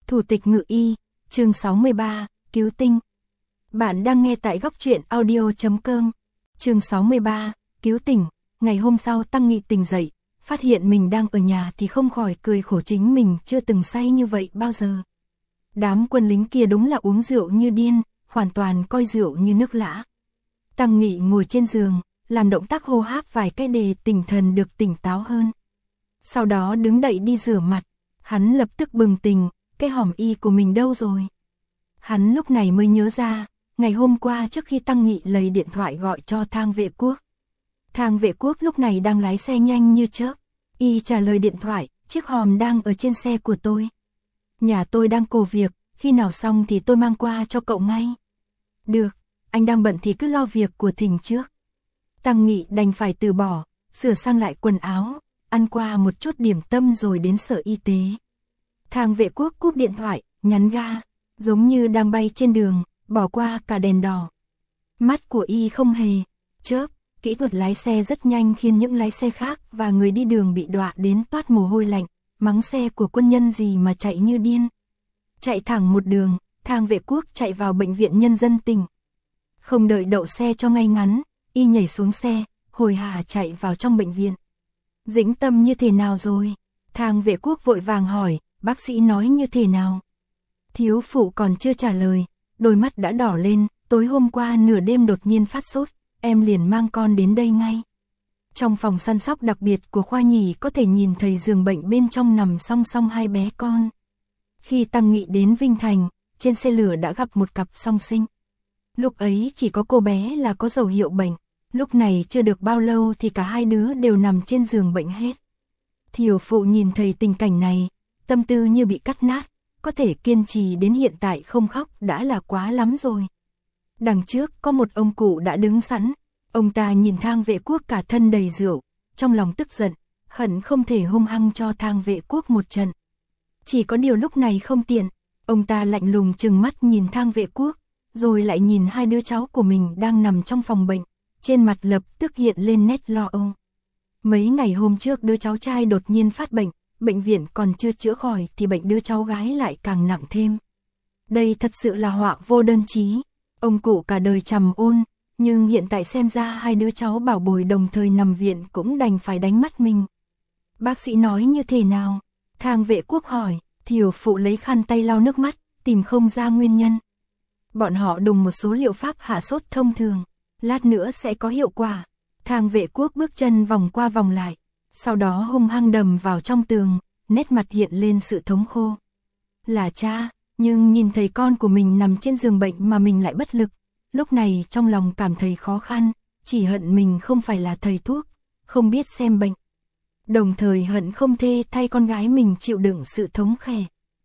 Thủ tịch Ngự Y, chương 63, Cứu tinh. Bạn đang nghe tại góc truyện audio.com. Chương 63, Cứu tỉnh. Ngày hôm sau Tăng Nghị tỉnh dậy, phát hiện mình đang ở nhà thì không khỏi cười khổ, chính mình chưa từng say như vậy bao giờ. Đám quân lính kia đúng là uống rượu như điên, hoàn toàn coi rượu như nước lã. Tăng Nghị ngồi trên giường, làm động tác hô hấp vài cái để tinh thần được tỉnh táo hơn. Sau đó đứng dậy đi rửa mặt, hắn lập tức bừng tỉnh, cái hòm y của mình đâu rồi? Hắn lúc này mới nhớ ra, ngày hôm qua trước khi Tăng Nghị lấy điện thoại gọi cho Thang Vệ Quốc. Thang Vệ Quốc lúc này đang lái xe nhanh như chớp, y trả lời điện thoại, chiếc hòm đang ở trên xe của tôi. Nhà tôi đang cổ việc, khi nào xong thì tôi mang qua cho cậu ngay. Được, anh đang bận thì cứ lo việc của Thình trước. Tăng Nghị đành phải từ bỏ, sửa sang lại quần áo, ăn qua một chút điểm tâm rồi đến sở y tế. Thang Vệ Quốc cúp điện thoại, nhấn ga, giống như đang bay trên đường, bỏ qua cả đèn đỏ. Mắt của y không hề chớp, kỹ thuật lái xe rất nhanh khiến những lái xe khác và người đi đường bị đọa đến toát mồ hôi lạnh, mắng xe của quân nhân gì mà chạy như điên. Chạy thẳng một đường, Thang Vệ Quốc chạy vào bệnh viện nhân dân tỉnh. Không đợi đậu xe cho ngay ngắn, y nhảy xuống xe, hồi hả chạy vào trong bệnh viện. Dĩnh Tâm như thế nào rồi? Thang Vệ Quốc vội vàng hỏi, bác sĩ nói như thế nào? Thiếu phụ còn chưa trả lời, đôi mắt đã đỏ lên, tối hôm qua nửa đêm đột nhiên phát sốt, em liền mang con đến đây ngay. Trong phòng săn sóc đặc biệt của khoa nhì có thể nhìn thấy giường bệnh bên trong nằm song song hai bé con. Khi Tăng Nghị đến Vinh Thành, trên xe lửa đã gặp một cặp song sinh. Lúc ấy chỉ có cô bé là có dấu hiệu bệnh, lúc này chưa được bao lâu thì cả hai đứa đều nằm trên giường bệnh hết. Thiếu phụ nhìn thấy tình cảnh này, tâm tư như bị cắt nát, có thể kiên trì đến hiện tại không khóc đã là quá lắm rồi. Đằng trước có một ông cụ đã đứng sẵn, ông ta nhìn Thang Vệ Quốc cả thân đầy rượu, trong lòng tức giận, hận không thể hung hăng cho Thang Vệ Quốc một trận. Chỉ có điều lúc này không tiện, ông ta lạnh lùng trừng mắt nhìn Thang Vệ Quốc, rồi lại nhìn hai đứa cháu của mình đang nằm trong phòng bệnh, trên mặt lập tức hiện lên nét lo âu. Mấy ngày hôm trước đứa cháu trai đột nhiên phát bệnh, bệnh viện còn chưa chữa khỏi thì bệnh đứa cháu gái lại càng nặng thêm. Đây thật sự là họa vô đơn chí. Ông cụ cả đời trầm ôn, nhưng hiện tại xem ra hai đứa cháu bảo bồi đồng thời nằm viện cũng đành phải đánh mắt mình. Bác sĩ nói như thế nào? Thang Vệ Quốc hỏi, thiếu phụ lấy khăn tay lau nước mắt, tìm không ra nguyên nhân. Bọn họ đùng một số liệu pháp hạ sốt thông thường, lát nữa sẽ có hiệu quả. Thang Vệ Quốc bước chân vòng qua vòng lại, sau đó hung hăng đầm vào trong tường, nét mặt hiện lên sự thống khô. Là cha, nhưng nhìn thấy con của mình nằm trên giường bệnh mà mình lại bất lực, lúc này trong lòng cảm thấy khó khăn, chỉ hận mình không phải là thầy thuốc, không biết xem bệnh. Đồng thời hận không thể thay con gái mình chịu đựng sự thống khổ.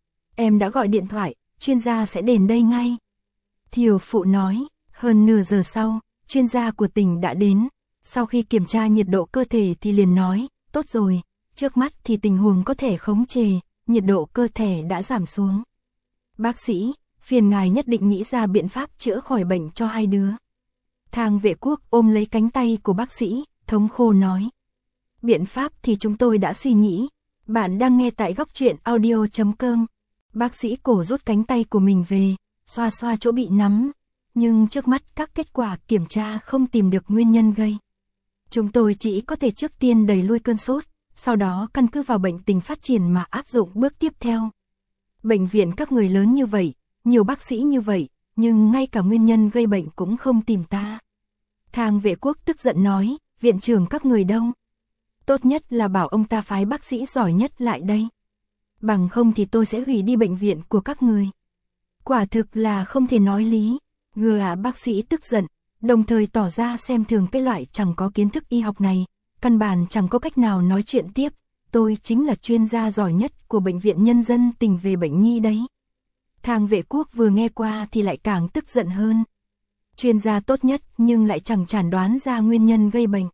Em đã gọi điện thoại, chuyên gia sẽ đến đây ngay. Thiếu phụ nói, hơn nửa giờ sau, chuyên gia của tỉnh đã đến. Sau khi kiểm tra nhiệt độ cơ thể thì liền nói, tốt rồi, trước mắt thì tình huống có thể khống chế, nhiệt độ cơ thể đã giảm xuống. Bác sĩ, phiền ngài nhất định nghĩ ra biện pháp chữa khỏi bệnh cho hai đứa. Thang Vệ Quốc ôm lấy cánh tay của bác sĩ, thống khổ nói. Biện pháp thì chúng tôi đã suy nghĩ, bạn đang nghe tại góc truyện audio.com. Bác sĩ cổ rút cánh tay của mình về, xoa xoa chỗ bị nắm, nhưng trước mắt các kết quả kiểm tra không tìm được nguyên nhân gây. Chúng tôi chỉ có thể trước tiên đẩy lui cơn sốt, sau đó căn cứ vào bệnh tình phát triển mà áp dụng bước tiếp theo. Bệnh viện các người lớn như vậy, nhiều bác sĩ như vậy, nhưng ngay cả nguyên nhân gây bệnh cũng không tìm ta. Thang Vệ Quốc tức giận nói, viện trưởng các người đâu? Tốt nhất là bảo ông ta phái bác sĩ giỏi nhất lại đây. Bằng không thì tôi sẽ hủy đi bệnh viện của các người. Quả thực là không thể nói lý. Bác sĩ tức giận, đồng thời tỏ ra xem thường cái loại chẳng có kiến thức y học này, căn bản chẳng có cách nào nói chuyện tiếp. Tôi chính là chuyên gia giỏi nhất của bệnh viện nhân dân tỉnh về bệnh nhi đấy. Thang Vệ Quốc vừa nghe qua thì lại càng tức giận hơn. Chuyên gia tốt nhất nhưng lại chẳng chẩn đoán ra nguyên nhân gây bệnh.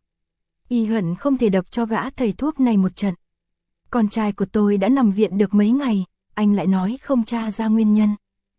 Y hận không thể đập cho gã thầy thuốc này một trận. Con trai của tôi đã nằm viện được mấy ngày, anh lại nói không tra ra nguyên nhân.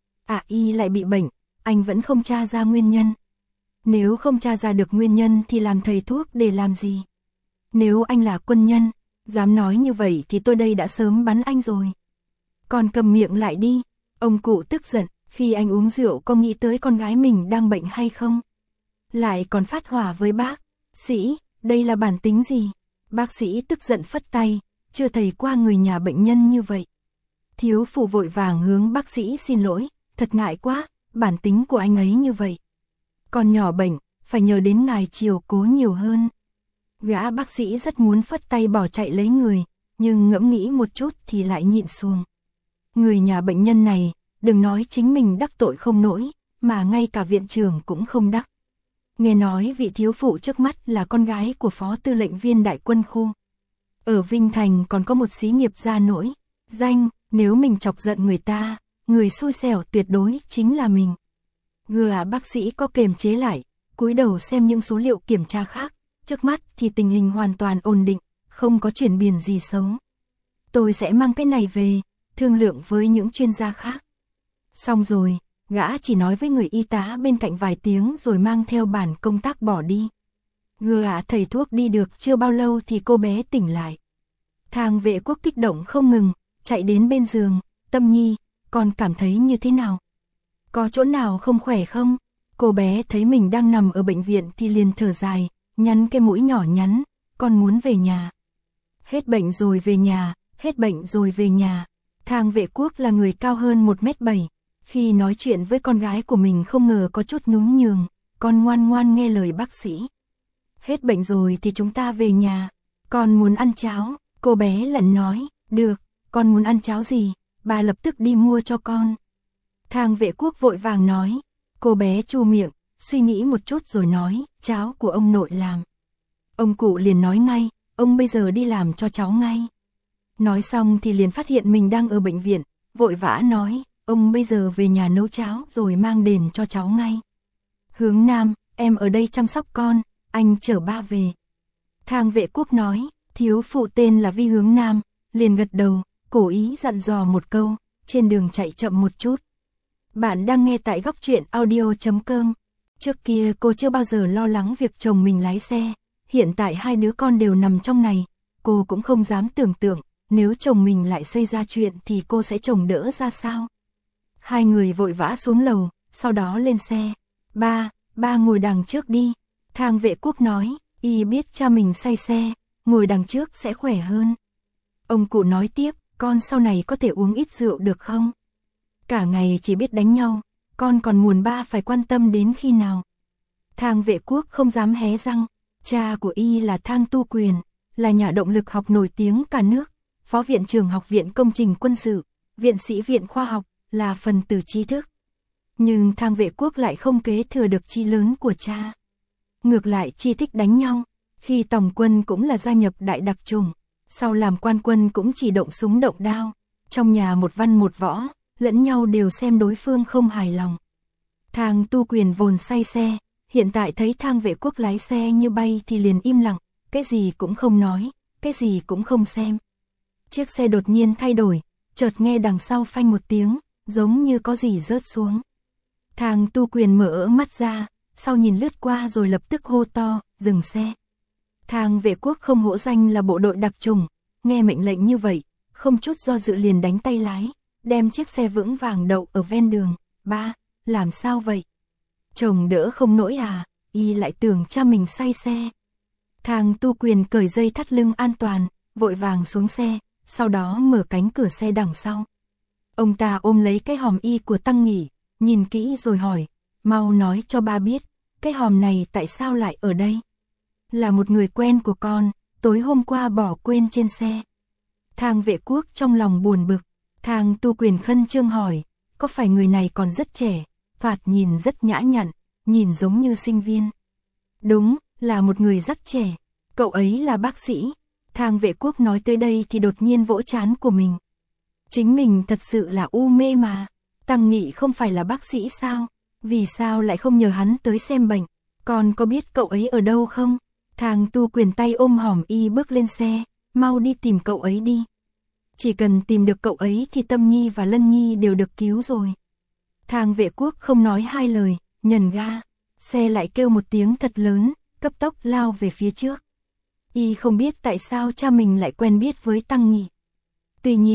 Y lại bị bệnh, anh vẫn không tra ra nguyên nhân. Nếu không tra ra được nguyên nhân thì làm thầy thuốc để làm gì? Nếu anh là quân nhân, dám nói như vậy thì tôi đây đã sớm bắn anh rồi. Con cầm miệng lại đi. Ông cụ tức giận, khi anh uống rượu có nghĩ tới con gái mình đang bệnh hay không? Lại còn phát hỏa với bác sĩ, đây là bản tính gì? Bác sĩ tức giận phất tay, chưa thấy qua người nhà bệnh nhân như vậy. Thiếu phụ vội vàng hướng bác sĩ xin lỗi, thật ngại quá, bản tính của anh ấy như vậy. Con nhỏ bệnh, phải nhờ đến ngài chiều cố nhiều hơn. Gã bác sĩ rất muốn phất tay bỏ chạy lấy người, nhưng ngẫm nghĩ một chút thì lại nhịn xuống. Người nhà bệnh nhân này, đừng nói chính mình đắc tội không nổi, mà ngay cả viện trưởng cũng không đắc. Nghe nói vị thiếu phụ trước mắt là con gái của phó tư lệnh viên đại quân khu. Ở Vinh Thành còn có một xí nghiệp gia nổi danh, nếu mình chọc giận người ta, người xui xẻo tuyệt đối chính là mình. Bác sĩ có kềm chế lại, cúi đầu xem những số liệu kiểm tra khác, trước mắt thì tình hình hoàn toàn ổn định, không có chuyển biến gì xấu. Tôi sẽ mang cái này về, thương lượng với những chuyên gia khác. Xong rồi, gã chỉ nói với người y tá bên cạnh vài tiếng rồi mang theo bản công tác bỏ đi. Thầy thuốc đi được chưa bao lâu thì cô bé tỉnh lại. Thang vệ quốc kích động không ngừng, chạy đến bên giường, Tâm Nhi, con cảm thấy như thế nào? Có chỗ nào không khỏe không? Cô bé thấy mình đang nằm ở bệnh viện thì liền thở dài, nhăn cái mũi nhỏ nhắn, con muốn về nhà. Hết bệnh rồi về nhà, hết bệnh rồi về nhà. Thang vệ quốc là người cao hơn 1m7. Khi nói chuyện với con gái của mình không ngờ có chút nhún nhường, con ngoan ngoan nghe lời bác sĩ. Hết bệnh rồi thì chúng ta về nhà, con muốn ăn cháo, cô bé lẩn nói, được, con muốn ăn cháo gì, bà lập tức đi mua cho con. Thang vệ quốc vội vàng nói, cô bé chu miệng, suy nghĩ một chút rồi nói, cháo của ông nội làm. Ông cụ liền nói ngay, ông bây giờ đi làm cho cháu ngay. Nói xong thì liền phát hiện mình đang ở bệnh viện, vội vã nói, ông bây giờ về nhà nấu cháo rồi mang đền cho cháu ngay. Hướng Nam, em ở đây chăm sóc con, anh chở ba về. Thang vệ quốc nói, thiếu phụ tên là Vi Hướng Nam, liền gật đầu, cố ý dặn dò một câu, trên đường chạy chậm một chút. Bạn đang nghe tại góc truyện audio.com. Trước kia cô chưa bao giờ lo lắng việc chồng mình lái xe, hiện tại hai đứa con đều nằm trong này, cô cũng không dám tưởng tượng, nếu chồng mình lại xảy ra chuyện thì cô sẽ chồng đỡ ra sao. Hai người vội vã xuống lầu, sau đó lên xe. Ba ngồi đằng trước đi. Thang vệ quốc nói, y biết cha mình say xe, ngồi đằng trước sẽ khỏe hơn. Ông cụ nói tiếp, con sau này có thể uống ít rượu được không? Cả ngày chỉ biết đánh nhau, con còn muốn ba phải quan tâm đến khi nào? Thang vệ quốc không dám hé răng, cha của y là Thang Tu Quyền, là nhà động lực học nổi tiếng cả nước, phó viện trưởng học viện công trình quân sự, viện sĩ viện khoa học, là phần tử trí thức. Nhưng Thang vệ quốc lại không kế thừa được chi lớn của cha. Ngược lại chi thích đánh nhau, khi tổng quân cũng là gia nhập đại đặc chủng, sau làm quan quân cũng chỉ động súng động đao, trong nhà một văn một võ, lẫn nhau đều xem đối phương không hài lòng. Thang Tu Quyền vốn say xe, hiện tại thấy Thang vệ quốc lái xe như bay thì liền im lặng, cái gì cũng không nói, cái gì cũng không xem. Chiếc xe đột nhiên thay đổi, chợt nghe đằng sau phanh một tiếng, giống như có gì rớt xuống. Thang Tu Quyền mở mắt ra, sau nhìn lướt qua rồi lập tức hô to, dừng xe. Thang vệ quốc không hổ danh là bộ đội đặc chủng, nghe mệnh lệnh như vậy, không chút do dự liền đánh tay lái, đem chiếc xe vững vàng đậu ở ven đường. Ba, làm sao vậy? Chồng đỡ không nổi à? Y lại tưởng cha mình say xe. Thang Tu Quyền cởi dây thắt lưng an toàn, vội vàng xuống xe, sau đó mở cánh cửa xe đằng sau. Ông ta ôm lấy cái hòm y của Tăng Nghỉ, nhìn kỹ rồi hỏi, mau nói cho ba biết, cái hòm này tại sao lại ở đây? Là một người quen của con, tối hôm qua bỏ quên trên xe. Thang vệ quốc trong lòng buồn bực, Thang Tu Quyền khẩn trương hỏi, có phải người này còn rất trẻ, thoạt nhìn rất nhã nhặn, nhìn giống như sinh viên. Đúng, là một người rất trẻ, cậu ấy là bác sĩ. Thang vệ quốc nói tới đây thì đột nhiên vỗ trán của mình. Chính mình thật sự là u mê mà, Tăng Nghị không phải là bác sĩ sao, vì sao lại không nhờ hắn tới xem bệnh, còn có biết cậu ấy ở đâu không? Thang Tu Quyền tay ôm hòm y bước lên xe, mau đi tìm cậu ấy đi. Chỉ cần tìm được cậu ấy thì Tâm Nhi và Lân Nhi đều được cứu rồi. Thang vệ quốc không nói hai lời, nhấn ga, xe lại kêu một tiếng thật lớn, cấp tốc lao về phía trước. Y không biết tại sao cha mình lại quen biết với Tăng Nghị. Tuy nhiên,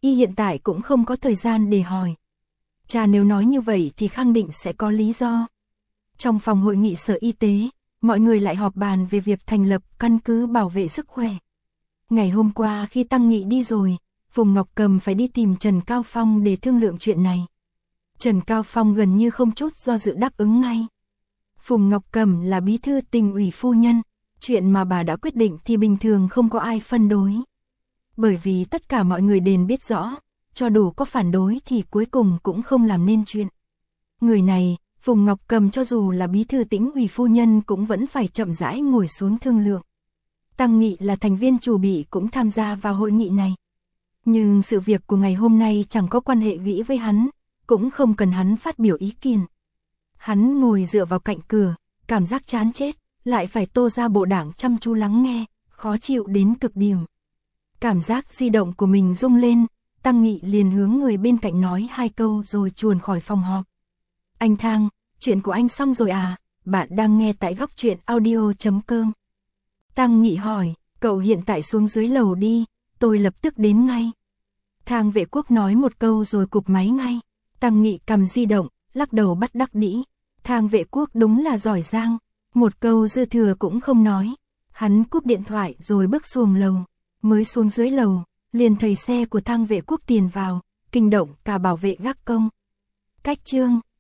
y hiện tại cũng không có thời gian để hỏi. Cha nếu nói như vậy thì khẳng định sẽ có lý do. Trong phòng hội nghị Sở Y tế, mọi người lại họp bàn về việc thành lập căn cứ bảo vệ sức khỏe. Ngày hôm qua khi Tăng Nghị đi rồi, Phùng Ngọc Cầm phải đi tìm Trần Cao Phong để thương lượng chuyện này. Trần Cao Phong gần như không chút do dự đáp ứng ngay. Phùng Ngọc Cầm là bí thư Tỉnh ủy phu nhân, chuyện mà bà đã quyết định thì bình thường không có ai phản đối. Bởi vì tất cả mọi người đều biết rõ, cho dù có phản đối thì cuối cùng cũng không làm nên chuyện. Người này, Phùng Ngọc Cầm cho dù là bí thư Tỉnh ủy phu nhân cũng vẫn phải chậm rãi ngồi xuống thương lượng. Tăng Nghị là thành viên chủ bị cũng tham gia vào hội nghị này. Nhưng sự việc của ngày hôm nay chẳng có quan hệ nghĩ với hắn, cũng không cần hắn phát biểu ý kiến. Hắn ngồi dựa vào cạnh cửa, cảm giác chán chết, lại phải Tô Gia Bộ Đảng chăm chú lắng nghe, khó chịu đến cực điểm. Cảm giác di động của mình rung lên, Tăng Nghị liền hướng người bên cạnh nói 2 câu rồi chuồn khỏi phòng họp. Anh Thang, chuyện của anh xong rồi à? Bạn đang nghe tại Góc Truyện Audio.com. Tăng Nghị hỏi, cậu hiện tại xuống dưới lầu đi, tôi lập tức đến ngay. Thang Vệ Quốc nói một câu rồi cụp máy ngay. Tăng Nghị cầm di động, lắc đầu bất đắc dĩ. Thang Vệ Quốc đúng là giỏi giang, một câu dư thừa cũng không nói. Hắn cúp điện thoại rồi bước xuống lầu. Mới xuống dưới lầu, liền thấy xe của Thang Vệ Quốc tiền vào, kinh động cả bảo vệ gác công. Cách chương